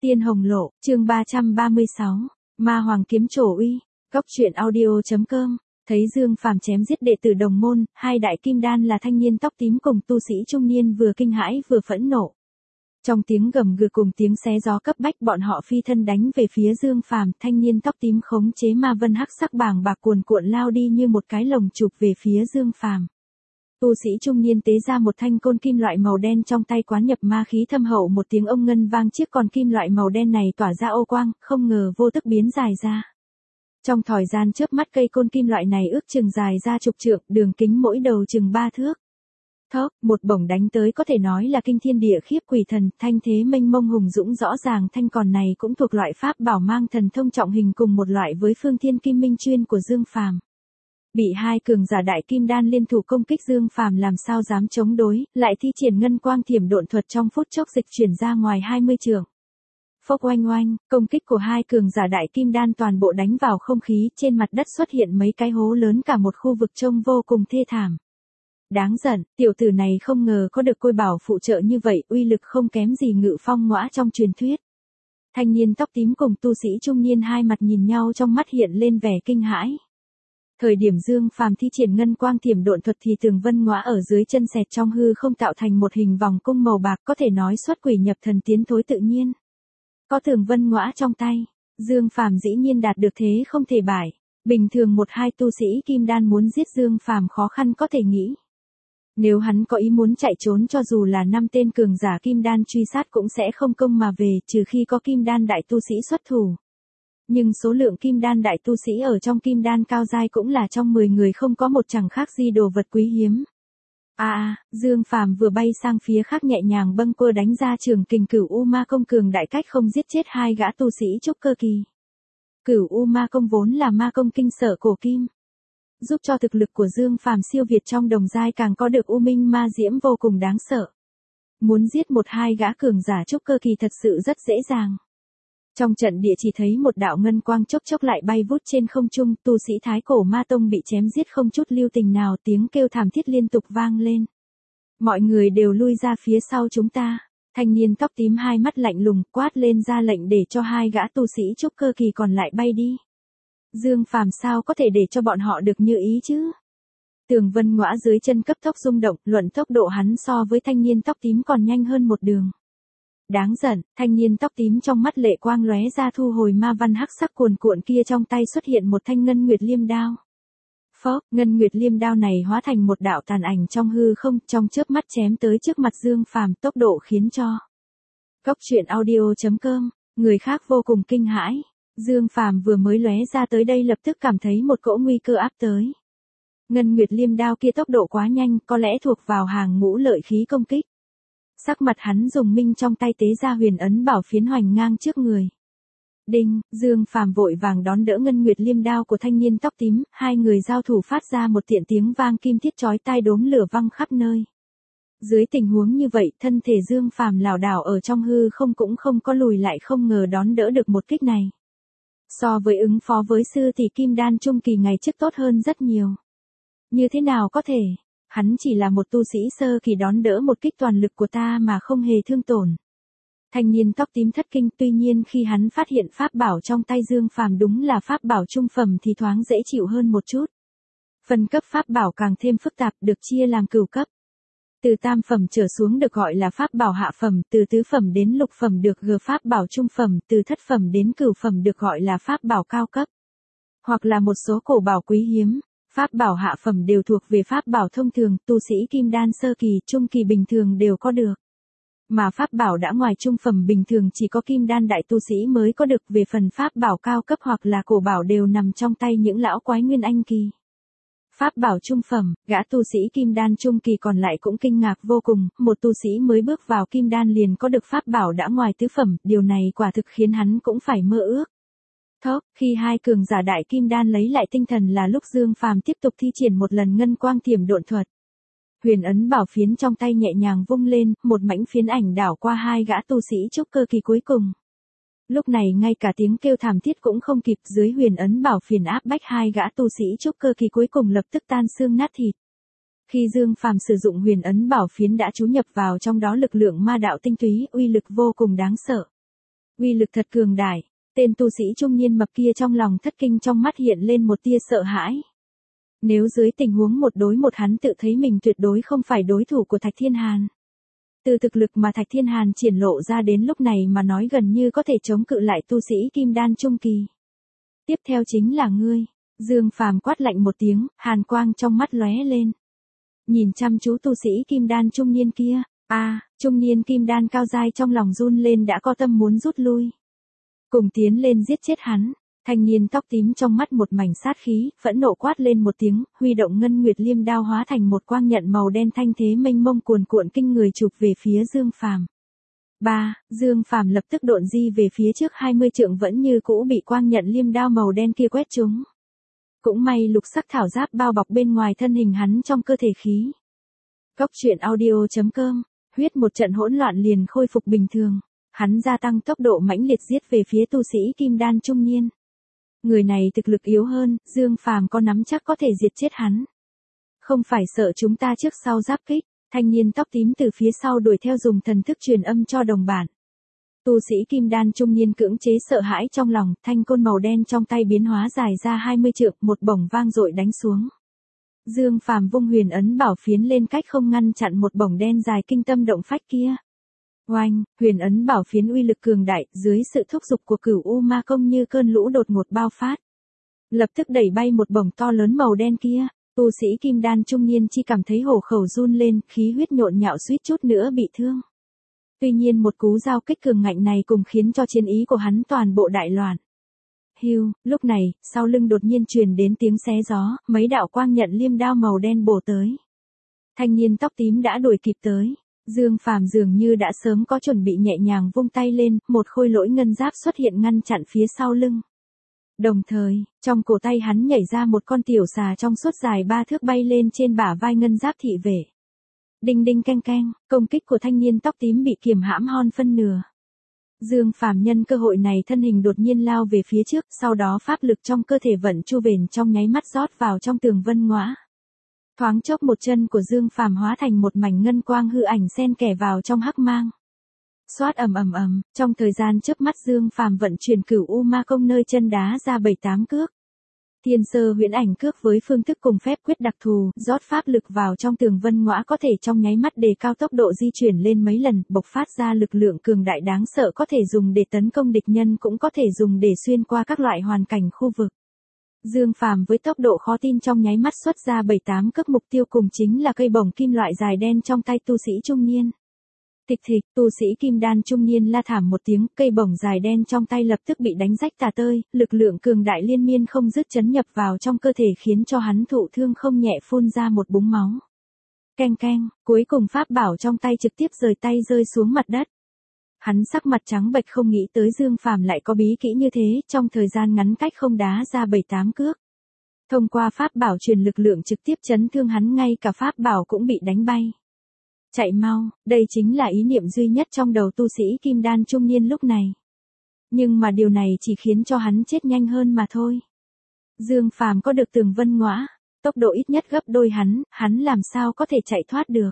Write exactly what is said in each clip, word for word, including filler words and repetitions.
Tiên Hồng Lộ, chương ba trăm ba mươi sáu, Ma Hoàng kiếm trổ uy, góc truyện audio.com, thấy Dương Phàm chém giết đệ tử đồng môn, hai đại kim đan là thanh niên tóc tím cùng tu sĩ trung niên vừa kinh hãi vừa phẫn nộ. Trong tiếng gầm gừ cùng tiếng xé gió cấp bách bọn họ phi thân đánh về phía Dương Phàm, thanh niên tóc tím khống chế ma vân hắc sắc bàng bạc cuồn cuộn lao đi như một cái lồng chụp về phía Dương Phàm. Tu sĩ trung niên tế ra một thanh côn kim loại màu đen trong tay quán nhập ma khí thâm hậu, một tiếng ông ngân vang, chiếc con kim loại màu đen này tỏa ra ô quang, không ngờ vô tức biến dài ra. Trong thời gian chớp mắt cây côn kim loại này ước chừng dài ra chục trượng, đường kính mỗi đầu chừng ba thước. Thốc, một bổng đánh tới có thể nói là kinh thiên địa khiếp quỷ thần, thanh thế mênh mông hùng dũng rõ ràng, thanh còn này cũng thuộc loại pháp bảo mang thần thông trọng hình cùng một loại với phương thiên kim minh chuyên của Dương Phàm. Bị hai cường giả đại kim đan liên thủ công kích, Dương Phàm làm sao dám chống đối, lại thi triển ngân quang thiểm độn thuật trong phút chốc dịch chuyển ra ngoài hai mươi trượng. Phốc oanh oanh, công kích của hai cường giả đại kim đan toàn bộ đánh vào không khí, trên mặt đất xuất hiện mấy cái hố lớn, cả một khu vực trông vô cùng thê thảm. Đáng giận, tiểu tử này không ngờ có được côi bảo phụ trợ như vậy, uy lực không kém gì Ngự Phong Ngõa trong truyền thuyết. Thanh niên tóc tím cùng tu sĩ trung niên hai mặt nhìn nhau, trong mắt hiện lên vẻ kinh hãi. Thời điểm Dương Phàm thi triển ngân quang thiểm độn thuật thì tường vân ngõa ở dưới chân xẹt trong hư không tạo thành một hình vòng cung màu bạc, có thể nói xuất quỷ nhập thần, tiến thối tự nhiên. Có tường vân ngõa trong tay, Dương Phàm dĩ nhiên đạt được thế không thể bại. Bình thường một hai tu sĩ kim đan muốn giết Dương Phàm khó khăn có thể nghĩ. Nếu hắn có ý muốn chạy trốn, cho dù là năm tên cường giả kim đan truy sát cũng sẽ không công mà về, trừ khi có kim đan đại tu sĩ xuất thủ. Nhưng số lượng kim đan đại tu sĩ ở trong kim đan cao giai cũng là trong mười người không có một, chẳng khác gì đồ vật quý hiếm. A à, Dương Phàm vừa bay sang phía khác nhẹ nhàng bâng quơ đánh ra trường kình Cửu U Ma Công cường đại, cách không giết chết hai gã tu sĩ trúc cơ kỳ. Cửu U Ma Công vốn là ma công kinh sở cổ kim, giúp cho thực lực của Dương Phàm siêu việt trong đồng giai, càng có được U Minh Ma Diễm vô cùng đáng sợ. Muốn giết một hai gã cường giả trúc cơ kỳ thật sự rất dễ dàng. Trong trận địa chỉ thấy một đạo ngân quang chốc chốc lại bay vút trên không trung, tu sĩ Thái Cổ Ma Tông bị chém giết không chút lưu tình nào, tiếng kêu thảm thiết liên tục vang lên. Mọi người đều lui ra phía sau chúng ta. Thanh niên tóc tím hai mắt lạnh lùng quát lên ra lệnh để cho hai gã tu sĩ trúc cơ kỳ còn lại bay đi. Dương Phàm sao có thể để cho bọn họ được như ý chứ? Tường vân ngõa dưới chân cấp tốc rung động, luận tốc độ hắn so với thanh niên tóc tím còn nhanh hơn một đường. Đáng giận, thanh niên tóc tím trong mắt lệ quang lóe ra, thu hồi ma văn hắc sắc cuồn cuộn kia, trong tay xuất hiện một thanh ngân nguyệt liêm đao. Phốc, ngân nguyệt liêm đao này hóa thành một đạo tàn ảnh trong hư không, trong chớp mắt chém tới trước mặt Dương Phàm, tốc độ khiến cho góc truyện audio.com, người khác vô cùng kinh hãi. Dương Phàm vừa mới lóe ra tới đây lập tức cảm thấy một cỗ nguy cơ áp tới. Ngân nguyệt liêm đao kia tốc độ quá nhanh, có lẽ thuộc vào hàng ngũ lợi khí công kích. Sắc mặt hắn dùng minh trong tay tế ra huyền ấn bảo phiến hoành ngang trước người. Đinh, Dương Phàm vội vàng đón đỡ ngân nguyệt liêm đao của thanh niên tóc tím, hai người giao thủ phát ra một tiện tiếng vang kim thiết chói tai, đốm lửa văng khắp nơi. Dưới tình huống như vậy, thân thể Dương Phàm lảo đảo ở trong hư không cũng không có lùi lại, không ngờ đón đỡ được một kích này. So với ứng phó với sư thì kim đan trung kỳ ngày trước tốt hơn rất nhiều. Như thế nào có thể? Hắn chỉ là một tu sĩ sơ kỳ, đón đỡ một kích toàn lực của ta mà không hề thương tổn. Thanh niên tóc tím thất kinh, tuy nhiên khi hắn phát hiện pháp bảo trong tay Dương Phàm đúng là pháp bảo trung phẩm thì thoáng dễ chịu hơn một chút. Phân cấp pháp bảo càng thêm phức tạp, được chia làm cửu cấp. Từ tam phẩm trở xuống được gọi là pháp bảo hạ phẩm, từ tứ phẩm đến lục phẩm được gờ pháp bảo trung phẩm, từ thất phẩm đến cửu phẩm được gọi là pháp bảo cao cấp. Hoặc là một số cổ bảo quý hiếm. Pháp bảo hạ phẩm đều thuộc về pháp bảo thông thường, tu sĩ kim đan sơ kỳ, trung kỳ bình thường đều có được. Mà pháp bảo đã ngoài trung phẩm bình thường chỉ có kim đan đại tu sĩ mới có được, về phần pháp bảo cao cấp hoặc là cổ bảo đều nằm trong tay những lão quái nguyên anh kỳ. Pháp bảo trung phẩm, gã tu sĩ kim đan trung kỳ còn lại cũng kinh ngạc vô cùng, một tu sĩ mới bước vào kim đan liền có được pháp bảo đã ngoài tứ phẩm, điều này quả thực khiến hắn cũng phải mơ ước. Thốc, khi hai cường giả đại kim đan lấy lại tinh thần là lúc Dương Phàm tiếp tục thi triển một lần ngân quang thiểm độn thuật. Huyền ấn bảo phiến trong tay nhẹ nhàng vung lên, một mảnh phiến ảnh đảo qua hai gã tu sĩ trúc cơ kỳ cuối cùng. Lúc này ngay cả tiếng kêu thảm thiết cũng không kịp, dưới huyền ấn bảo phiến áp bách hai gã tu sĩ trúc cơ kỳ cuối cùng lập tức tan xương nát thịt. Khi Dương Phàm sử dụng huyền ấn bảo phiến đã chú nhập vào trong đó lực lượng ma đạo tinh túy, uy lực vô cùng đáng sợ. Uy lực thật cường đại. Tên tu sĩ trung niên mập kia trong lòng thất kinh, trong mắt hiện lên một tia sợ hãi. Nếu dưới tình huống một đối một hắn tự thấy mình tuyệt đối không phải đối thủ của Thạch Thiên Hàn. Từ thực lực mà Thạch Thiên Hàn triển lộ ra đến lúc này mà nói gần như có thể chống cự lại tu sĩ kim đan trung kỳ. Tiếp theo chính là ngươi. Dương Phàm quát lạnh một tiếng, hàn quang trong mắt lóe lên. Nhìn chăm chú tu sĩ kim đan trung niên kia, a, à, trung niên kim đan cao dai trong lòng run lên đã có tâm muốn rút lui. Cùng tiến lên giết chết hắn. Thanh niên tóc tím trong mắt một mảnh sát khí, phẫn nộ quát lên một tiếng, huy động ngân nguyệt liêm đao hóa thành một quang nhận màu đen thanh thế mênh mông cuồn cuộn kinh người chụp về phía Dương Phàm. Ba, Dương Phàm lập tức độn di về phía trước hai mươi trượng, vẫn như cũ bị quang nhận liêm đao màu đen kia quét trúng. Cũng may lục sắc thảo giáp bao bọc bên ngoài thân hình hắn trong cơ thể khí. Cốc truyện audio chấm com, huyết một trận hỗn loạn liền khôi phục bình thường. Hắn gia tăng tốc độ mãnh liệt giết về phía tu sĩ kim đan trung niên. Người này thực lực yếu hơn, Dương Phàm có nắm chắc có thể diệt chết hắn. Không phải sợ chúng ta trước sau giáp kích, thanh niên tóc tím từ phía sau đuổi theo dùng thần thức truyền âm cho đồng bạn. Tu sĩ kim đan trung niên cưỡng chế sợ hãi trong lòng, thanh côn màu đen trong tay biến hóa dài ra hai mươi trượng, một bổng vang dội đánh xuống. Dương Phàm vung huyền ấn bảo phiến lên cách không ngăn chặn một bổng đen dài kinh tâm động phách kia. Oanh, huyền ấn bảo phiến uy lực cường đại, dưới sự thúc giục của Cửu U Ma Công như cơn lũ đột ngột bao phát. Lập tức đẩy bay một bổng to lớn màu đen kia, tu sĩ kim đan trung niên chỉ cảm thấy hổ khẩu run lên, khí huyết nhộn nhạo suýt chút nữa bị thương. Tuy nhiên một cú giao kích cường ngạnh này cùng khiến cho chiến ý của hắn toàn bộ đại loạn. Hưu, lúc này, sau lưng đột nhiên truyền đến tiếng xé gió, mấy đạo quang nhận liêm đao màu đen bổ tới. Thanh niên tóc tím đã đuổi kịp tới. Dương Phàm dường như đã sớm có chuẩn bị, nhẹ nhàng vung tay lên, một khôi lỗi ngân giáp xuất hiện ngăn chặn phía sau lưng. Đồng thời, trong cổ tay hắn nhảy ra một con tiểu xà trong suốt dài ba thước bay lên trên bả vai ngân giáp thị vệ. Đinh đinh keng keng, công kích của thanh niên tóc tím bị kiềm hãm hon phân nửa. Dương Phàm nhân cơ hội này thân hình đột nhiên lao về phía trước, sau đó pháp lực trong cơ thể vận chu bền trong nháy mắt rót vào trong tường vân ngõa. Thoáng chốc một chân của Dương Phàm hóa thành một mảnh ngân quang hư ảnh xen kẽ vào trong hắc mang. Xoát ầm ầm ầm, trong thời gian chớp mắt Dương Phàm vận chuyển Cửu U Ma Công nơi chân đá ra bảy tám cước. Thiên sơ huyễn ảnh cước với phương thức cùng phép quyết đặc thù, rót pháp lực vào trong tường vân ngõa có thể trong nháy mắt đề cao tốc độ di chuyển lên mấy lần, bộc phát ra lực lượng cường đại đáng sợ, có thể dùng để tấn công địch nhân, cũng có thể dùng để xuyên qua các loại hoàn cảnh khu vực. Dương Phàm với tốc độ khó tin trong nháy mắt xuất ra bảy tám cước, mục tiêu cùng chính là cây bổng kim loại dài đen trong tay tu sĩ trung niên. Thịch thịch, tu sĩ kim đan trung niên la thảm một tiếng, cây bổng dài đen trong tay lập tức bị đánh rách tả tơi, lực lượng cường đại liên miên không dứt chấn nhập vào trong cơ thể khiến cho hắn thụ thương không nhẹ, phun ra một búng máu. Keng keng, cuối cùng pháp bảo trong tay trực tiếp rời tay rơi xuống mặt đất. Hắn sắc mặt trắng bệch, không nghĩ tới Dương Phàm lại có bí kỹ như thế, trong thời gian ngắn cách không đá ra bảy tám cước. Thông qua pháp bảo truyền lực lượng trực tiếp chấn thương hắn, ngay cả pháp bảo cũng bị đánh bay. Chạy mau, đây chính là ý niệm duy nhất trong đầu tu sĩ kim đan trung niên lúc này. Nhưng mà điều này chỉ khiến cho hắn chết nhanh hơn mà thôi. Dương Phàm có được tường vân ngõa, tốc độ ít nhất gấp đôi hắn, hắn làm sao có thể chạy thoát được.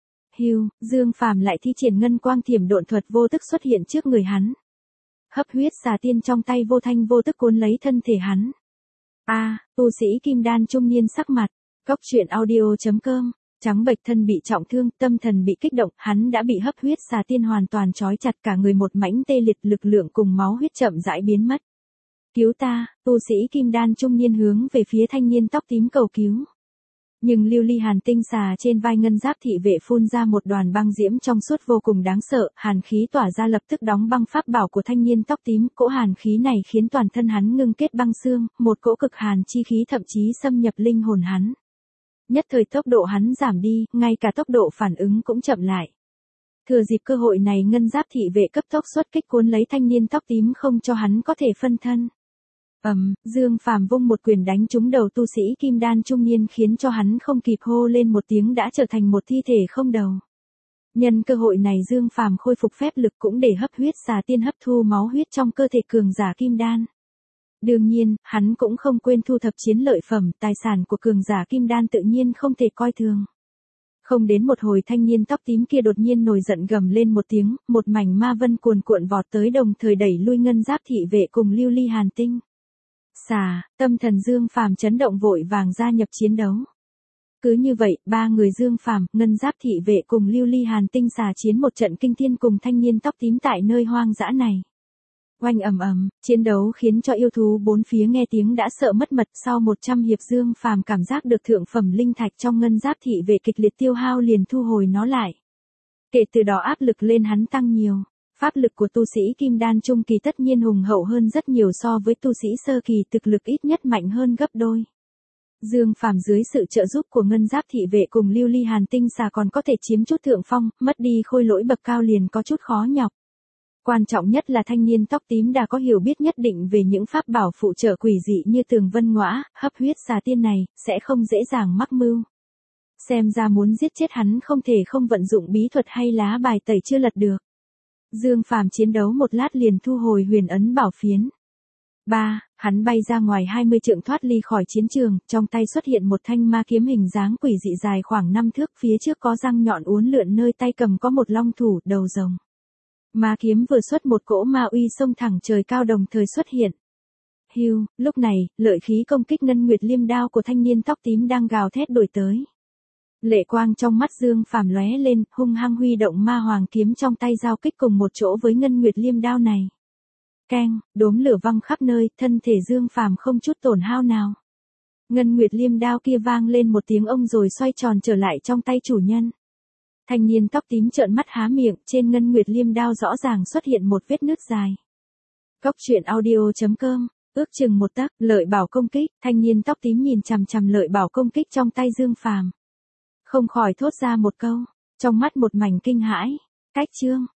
Hưu, Dương Phàm lại thi triển ngân quang thiểm độn thuật vô thức xuất hiện trước người hắn. Hấp huyết xà tiên trong tay vô thanh vô tức cuốn lấy thân thể hắn. A, à, tu sĩ kim đan trung niên sắc mặt, cốc truyện audio chấm com, trắng bệch, thân bị trọng thương, tâm thần bị kích động, hắn đã bị hấp huyết xà tiên hoàn toàn trói chặt, cả người một mảnh tê liệt, lực lượng cùng máu huyết chậm rãi biến mất. Cứu ta, tu sĩ kim đan trung niên hướng về phía thanh niên tóc tím cầu cứu. Nhưng lưu ly hàn tinh xà trên vai ngân giáp thị vệ phun ra một đoàn băng diễm trong suốt vô cùng đáng sợ, hàn khí tỏa ra lập tức đóng băng pháp bảo của thanh niên tóc tím, cỗ hàn khí này khiến toàn thân hắn ngưng kết băng xương, một cỗ cực hàn chi khí thậm chí xâm nhập linh hồn hắn. Nhất thời tốc độ hắn giảm đi, ngay cả tốc độ phản ứng cũng chậm lại. Thừa dịp cơ hội này ngân giáp thị vệ cấp tốc xuất kích cuốn lấy thanh niên tóc tím không cho hắn có thể phân thân. Ầm, um, Dương Phàm vung một quyền đánh trúng đầu tu sĩ kim đan trung niên khiến cho hắn không kịp hô lên một tiếng đã trở thành một thi thể không đầu. Nhân cơ hội này Dương Phàm khôi phục phép lực cũng để hấp huyết xà tiên hấp thu máu huyết trong cơ thể cường giả kim đan. Đương nhiên, hắn cũng không quên thu thập chiến lợi phẩm, tài sản của cường giả kim đan tự nhiên không thể coi thường. Không đến một hồi thanh niên tóc tím kia đột nhiên nổi giận gầm lên một tiếng, một mảnh ma vân cuồn cuộn vọt tới đồng thời đẩy lui Ngân Giáp thị vệ cùng Lưu Ly Hàn Tinh. Xà, tâm thần Dương Phàm chấn động vội vàng gia nhập chiến đấu. Cứ như vậy, ba người Dương Phàm, Ngân Giáp thị vệ cùng Lưu Ly Hàn Tinh xà chiến một trận kinh thiên cùng thanh niên tóc tím tại nơi hoang dã này. Oanh ầm ầm, chiến đấu khiến cho yêu thú bốn phía nghe tiếng đã sợ mất mật. Sau một trăm hiệp Dương Phàm cảm giác được thượng phẩm linh thạch trong Ngân Giáp thị vệ kịch liệt tiêu hao liền thu hồi nó lại. Kể từ đó áp lực lên hắn tăng nhiều. Pháp lực của tu sĩ kim đan trung kỳ tất nhiên hùng hậu hơn rất nhiều so với tu sĩ sơ kỳ, thực lực ít nhất mạnh hơn gấp đôi. Dương Phàm dưới sự trợ giúp của Ngân Giáp thị vệ cùng Lưu Ly Hàn Tinh xà còn có thể chiếm chút thượng phong, mất đi khôi lỗi bậc cao liền có chút khó nhọc. Quan trọng nhất là thanh niên tóc tím đã có hiểu biết nhất định về những pháp bảo phụ trợ quỷ dị như tường vân ngõa, hấp huyết xà tiên này, sẽ không dễ dàng mắc mưu. Xem ra muốn giết chết hắn không thể không vận dụng bí thuật hay lá bài tẩy chưa lật được. Dương Phàm chiến đấu một lát liền thu hồi huyền ấn bảo phiến. ba. Hắn bay ra ngoài hai mươi trượng thoát ly khỏi chiến trường, trong tay xuất hiện một thanh ma kiếm hình dáng quỷ dị dài khoảng năm thước, phía trước có răng nhọn uốn lượn, nơi tay cầm có một long thủ, đầu rồng. Ma kiếm vừa xuất một cỗ ma uy xông thẳng trời cao đồng thời xuất hiện. Hưu, lúc này, lợi khí công kích Ngân Nguyệt Liêm đao của thanh niên tóc tím đang gào thét đuổi tới. Lệ quang trong mắt Dương Phàm lóe lên, hung hăng huy động ma hoàng kiếm trong tay giao kích cùng một chỗ với Ngân Nguyệt Liêm đao này. Keng, đốm lửa văng khắp nơi, thân thể Dương Phàm không chút tổn hao nào. Ngân Nguyệt Liêm đao kia vang lên một tiếng ông rồi xoay tròn trở lại trong tay chủ nhân. Thanh niên tóc tím trợn mắt há miệng, trên Ngân Nguyệt Liêm đao rõ ràng xuất hiện một vết nứt dài. Cốc truyện audio chấm com, ước chừng một tấc, lợi bảo công kích, thanh niên tóc tím nhìn chằm chằm lợi bảo công kích trong tay Dương Phàm. Không khỏi thốt ra một câu, trong mắt một mảnh kinh hãi. Cách chương